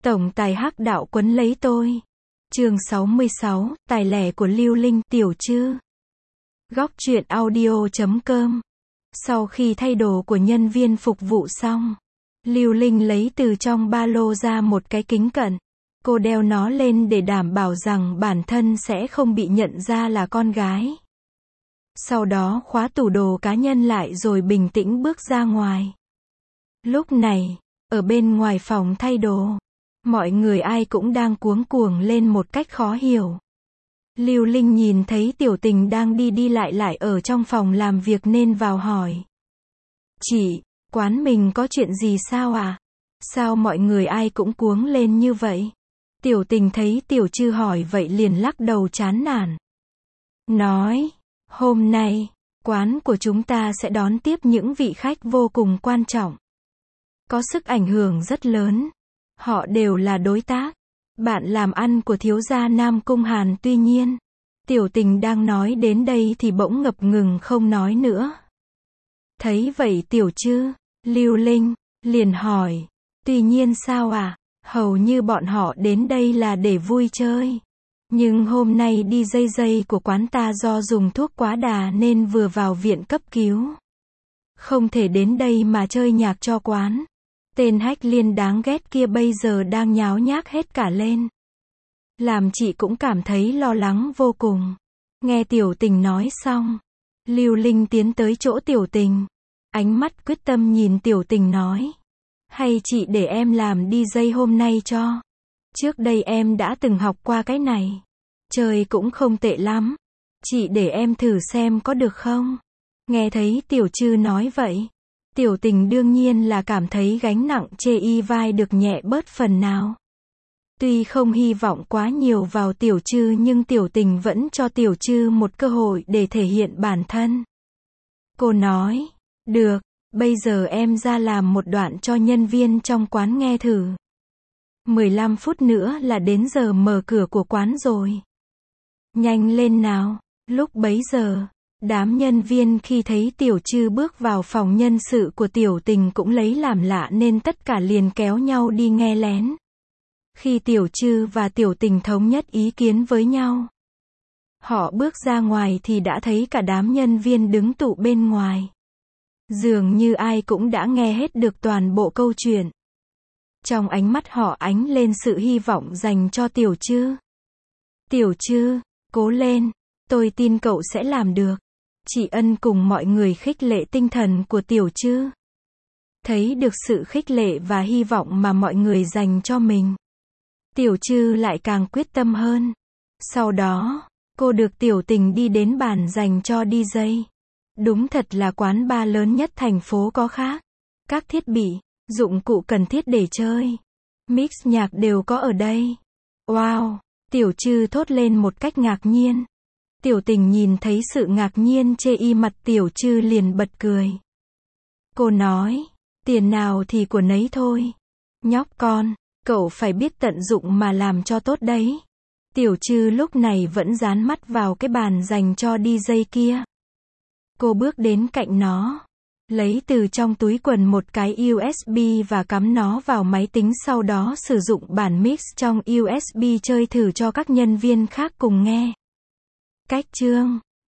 Tổng tài hắc đạo quấn lấy tôi. Chương 66, tài lẻ của Lưu Linh, Tiểu Trư. Góc truyện audio.com. Sau khi thay đồ của nhân viên phục vụ xong, Lưu Linh lấy từ trong ba lô ra một cái kính cận. Cô đeo nó lên để đảm bảo rằng bản thân sẽ không bị nhận ra là con gái. Sau đó khóa tủ đồ cá nhân lại rồi bình tĩnh bước ra ngoài. Lúc này, ở bên ngoài phòng thay đồ, mọi người ai cũng đang cuống cuồng lên một cách khó hiểu. Lưu Linh nhìn thấy Tiểu Tình đang đi lại ở trong phòng làm việc nên vào hỏi. Chị, quán mình có chuyện gì sao à? Sao mọi người ai cũng cuống lên như vậy? Tiểu Tình thấy Tiểu Trư hỏi vậy liền lắc đầu chán nản. Nói, hôm nay, quán của chúng ta sẽ đón tiếp những vị khách vô cùng quan trọng. Có sức ảnh hưởng rất lớn. Họ đều là đối tác, bạn làm ăn của thiếu gia Nam Cung Hàn. Tuy nhiên, Tiểu Tình đang nói đến đây thì bỗng ngập ngừng không nói nữa. Thấy vậy Tiểu Trư, Lưu Linh, liền hỏi, tuy nhiên sao à? Hầu như bọn họ đến đây là để vui chơi. Nhưng hôm nay DJ của quán ta do dùng thuốc quá đà nên vừa vào viện cấp cứu. Không thể đến đây mà chơi nhạc cho quán. Tên Hách Liên đáng ghét kia bây giờ đang nháo nhác hết cả lên. Làm chị cũng cảm thấy lo lắng vô cùng. Nghe Tiểu Tình nói xong, Lưu Linh tiến tới chỗ Tiểu Tình. Ánh mắt quyết tâm nhìn Tiểu Tình nói. Hay chị để em làm DJ hôm nay cho. Trước đây em đã từng học qua cái này. Chơi cũng không tệ lắm. Chị để em thử xem có được không? Nghe thấy Tiểu Trư nói vậy, Tiểu Tình đương nhiên là cảm thấy gánh nặng chê y vai được nhẹ bớt phần nào. Tuy không hy vọng quá nhiều vào Tiểu Trư nhưng Tiểu Tình vẫn cho Tiểu Trư một cơ hội để thể hiện bản thân. Cô nói, được, bây giờ em ra làm một đoạn cho nhân viên trong quán nghe thử. 15 phút nữa là đến giờ mở cửa của quán rồi. Nhanh lên nào. Lúc bấy giờ, đám nhân viên khi thấy Tiểu Trư bước vào phòng nhân sự của Tiểu Tình cũng lấy làm lạ nên tất cả liền kéo nhau đi nghe lén. Khi Tiểu Trư và Tiểu Tình thống nhất ý kiến với nhau, họ bước ra ngoài thì đã thấy cả đám nhân viên đứng tụ bên ngoài. Dường như ai cũng đã nghe hết được toàn bộ câu chuyện. Trong ánh mắt họ ánh lên sự hy vọng dành cho Tiểu Trư. Tiểu Trư, cố lên, tôi tin cậu sẽ làm được. Chị Ân cùng mọi người khích lệ tinh thần của Tiểu Trư. Thấy được sự khích lệ và hy vọng mà mọi người dành cho mình, Tiểu Trư lại càng quyết tâm hơn. Sau đó, cô được Tiểu Tình đi đến bàn dành cho DJ. Đúng thật là quán bar lớn nhất thành phố có khác. Các thiết bị, dụng cụ cần thiết để chơi, mix nhạc đều có ở đây. Wow! Tiểu Trư thốt lên một cách ngạc nhiên. Tiểu Tình nhìn thấy sự ngạc nhiên chê y mặt Tiểu Trư liền bật cười. Cô nói, tiền nào thì của nấy thôi. Nhóc con, cậu phải biết tận dụng mà làm cho tốt đấy. Tiểu Trư lúc này vẫn dán mắt vào cái bàn dành cho DJ kia. Cô bước đến cạnh nó, lấy từ trong túi quần một cái USB và cắm nó vào máy tính, sau đó sử dụng bản mix trong USB chơi thử cho các nhân viên khác cùng nghe. Cách chương